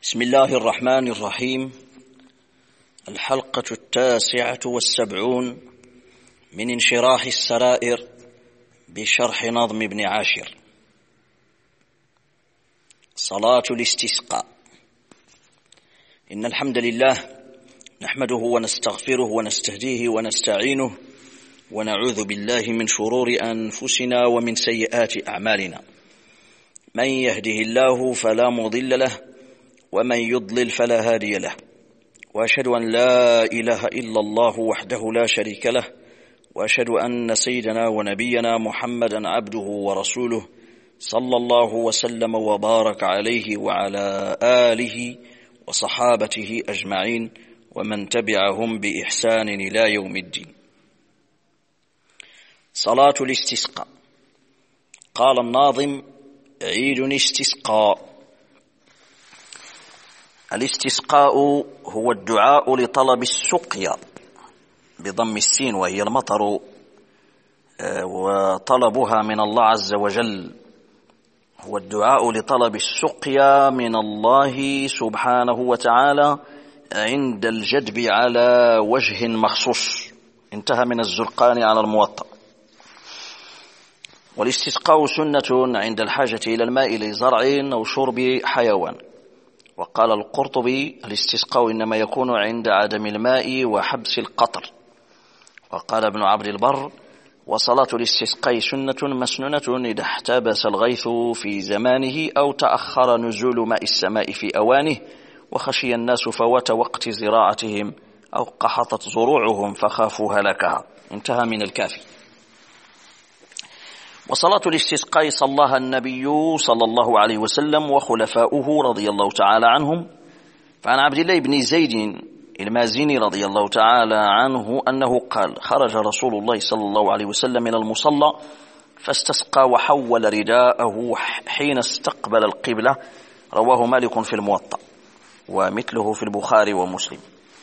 بسم الله الرحمن الرحيم. الحلقة 79 من انشراح السرائر بشرح نظم ابن عاشر. صلاة الاستسقاء. إن الحمد لله نحمده ونستغفره ونستهديه ونستعينه ونعوذ بالله من شرور أنفسنا ومن سيئات أعمالنا. من يهده الله فلا مضل له ومن يضلل فلا هادي له، وأشهد أن لا إله إلا الله وحده لا شريك له، وأشهد أن سيدنا ونبينا محمدا عبده ورسوله صلى الله وسلم وبارك عليه وعلى آله وصحابته أجمعين ومن تبعهم بإحسان إلى يوم الدين. صلاة الاستسقاء. قال الناظم: عيد استسقاء. الاستسقاء هو الدعاء لطلب السقيا بضم السين، وهي المطر، وطلبها من الله عز وجل. هو الدعاء لطلب السقيا من الله سبحانه وتعالى عند الجدب على وجه مخصوص. انتهى من الزرقاني على الموطأ. والاستسقاء سنة عند الحاجة إلى الماء لزرع أو شرب حيوان. وقال القرطبي: الاستسقاء إنما يكون عند عدم الماء وحبس القطر. وقال ابن عبد البر: وصلاة الاستسقاء سنة مسنونة إذا احتبس الغيث في زمانه أو تأخر نزول ماء السماء في أوانه وخشي الناس فوات وقت زراعتهم أو قحطت زروعهم فخافوا هلكها. انتهى من الكافي. وصلاة الاستسقاء صلاها النبي صلى الله عليه وسلم وخلفاؤه رضي الله تعالى عنهم. فعن عبد الله بن زيد المازني رضي الله تعالى عنه أنه قال: خرج رسول الله صلى الله عليه وسلم من المصلى فاستسقى وحول رداءه حين استقبل القبلة. رواه مالك في الموطأ ومثله في البخاري ومسلم.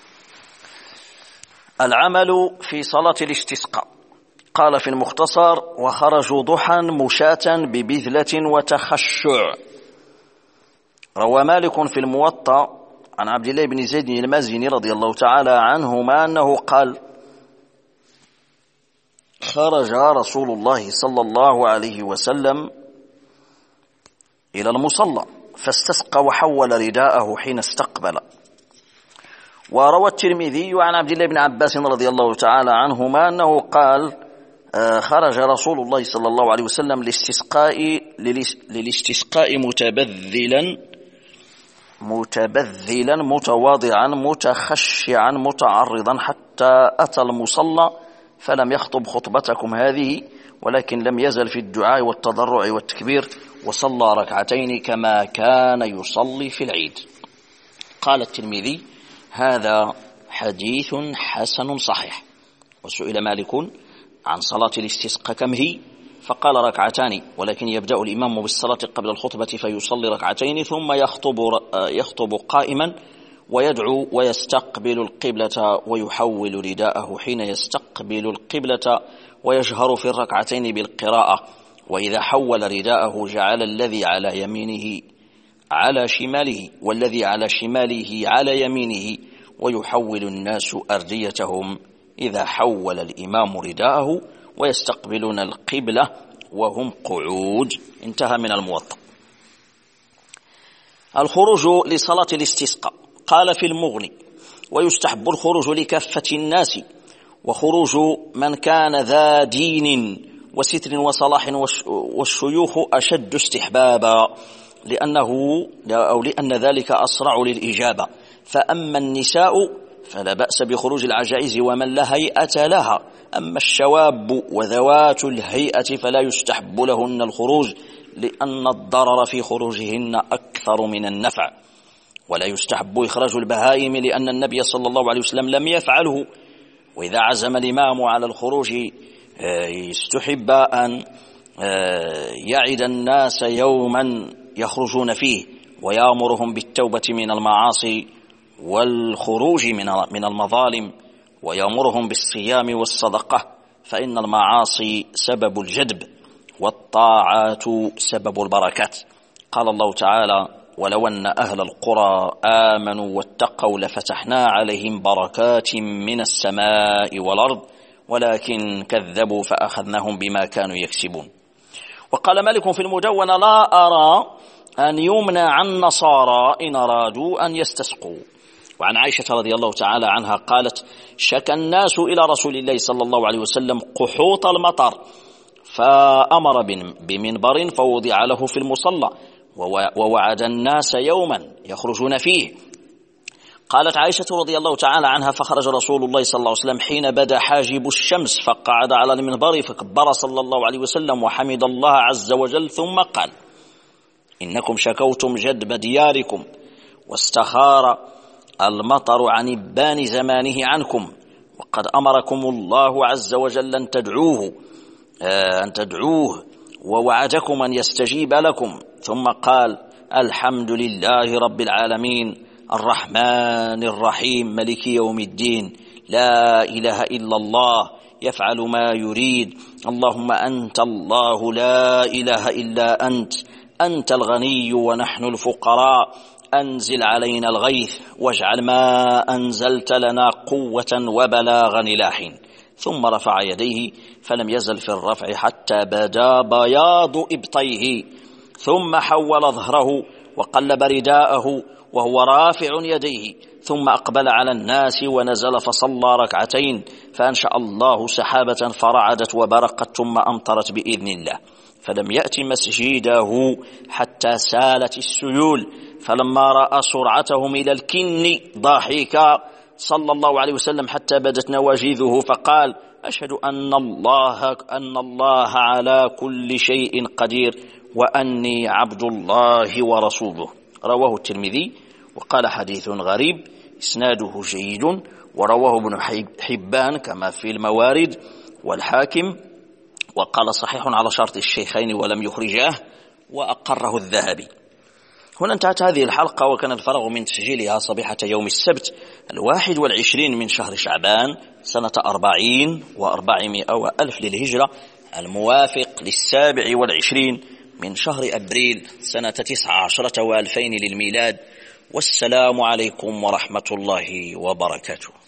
العمل في صلاة الاستسقاء. قال في المختصر: وخرجوا ضحى مشاة ببذلة وتخشع. روى مالك في الموطأ عن عبد الله بن زيد المازني رضي الله تعالى عنهما أنه قال: خرج رسول الله صلى الله عليه وسلم إلى المصلى فاستسقى وحول رداءه حين استقبل. وروى الترمذي عن عبد الله بن عباس رضي الله تعالى عنهما أنه قال: خرج رسول الله صلى الله عليه وسلم للاستسقاء متبذلا متواضعا متخشعا متعرضا حتى أتى المصلى فلم يخطب خطبتكم هذه، ولكن لم يزل في الدعاء والتضرع والتكبير، وصلى ركعتين كما كان يصلي في العيد. قال الترمذي: هذا حديث حسن صحيح. وسئل مالك عن صلاة الاستسقاء كم هي؟ فقال: ركعتان، ولكن يبدأ الإمام بالصلاة قبل الخطبة فيصلي ركعتين ثم يخطب قائما ويدعو ويستقبل القبلة ويحول رداءه حين يستقبل القبلة ويجهر في الركعتين بالقراءة. وإذا حول رداءه جعل الذي على يمينه على شماله والذي على شماله على يمينه، ويحول الناس أرديتهم إذا حول الإمام رداءه ويستقبلون القبلة وهم قعود. انتهى من الموطأ. الخروج لصلاة الاستسقاء. قال في المغني: ويستحب الخروج لكافة الناس، وخروج من كان ذا دين وستر وصلاح والشيوخ أشد استحبابا، لأن ذلك أسرع للإجابة. فأما النساء فلا بأس بخروج العجائز ومن لا هيئة لها. أما الشواب وذوات الهيئة فلا يستحب لهن الخروج، لأن الضرر في خروجهن أكثر من النفع. ولا يستحب إخراج البهائم، لأن النبي صلى الله عليه وسلم لم يفعله. وإذا عزم الإمام على الخروج يستحب أن يعد الناس يوما يخرجون فيه ويأمرهم بالتوبة من المعاصي والخروج من المظالم، ويأمرهم بالصيام والصدقة، فإن المعاصي سبب الجدب والطاعات سبب البركات. قال الله تعالى: ولو أن أهل القرى آمنوا واتقوا لفتحنا عليهم بركات من السماء والأرض ولكن كذبوا فأخذناهم بما كانوا يكسبون. وقال مالك في المدونة: لا أرى أن يمنع النصارى إن أرادوا أن يستسقوا. وعن عائشة رضي الله تعالى عنها قالت: شكى الناس إلى رسول الله صلى الله عليه وسلم قحوط المطر، فأمر بمنبر فوضع له في المصلى، ووعد الناس يوما يخرجون فيه. قالت عائشة رضي الله تعالى عنها: فخرج رسول الله صلى الله عليه وسلم حين بدا حاجب الشمس، فقعد على المنبر فكبر صلى الله عليه وسلم وحمد الله عز وجل، ثم قال: إنكم شكوتم جدب دياركم، واستخار المطر عن إبان زمانه عنكم، وقد أمركم الله عز وجل أن تدعوه ووعدكم أن يستجيب لكم. ثم قال: الحمد لله رب العالمين الرحمن الرحيم ملك يوم الدين، لا إله إلا الله يفعل ما يريد، اللهم أنت الله لا إله إلا أنت الغني ونحن الفقراء، أنزل علينا الغيث واجعل ما أنزلت لنا قوة وبلاغا إلى حين. ثم رفع يديه فلم يزل في الرفع حتى بدا بياض إبطيه، ثم حول ظهره وقلب رداءه وهو رافع يديه، ثم أقبل على الناس ونزل فصلى ركعتين، فأنشأ الله سحابة فرعدت وبرقت ثم أمطرت بإذن الله، فلم يأت مسجده حتى سالت السيول. فلما رأى سرعتهم إلى الكن ضحك صلى الله عليه وسلم حتى بدت نواجذه، فقال: أشهد أن الله على كل شيء قدير وأني عبد الله ورسوله. رواه الترمذي وقال: حديث غريب إسناده جيد، ورواه ابن حبان كما في الموارد والحاكم، وقال صحيح على شرط الشيخين ولم يخرجاه، وأقره الذهبي. هنا انتهت هذه الحلقة، وكان الفرغ من تسجيلها صبيحة يوم السبت 21 من شهر شعبان سنة 40 و400 وألف للهجرة، الموافق 27 من شهر أبريل سنة 19 و2000 للميلاد. والسلام عليكم ورحمة الله وبركاته.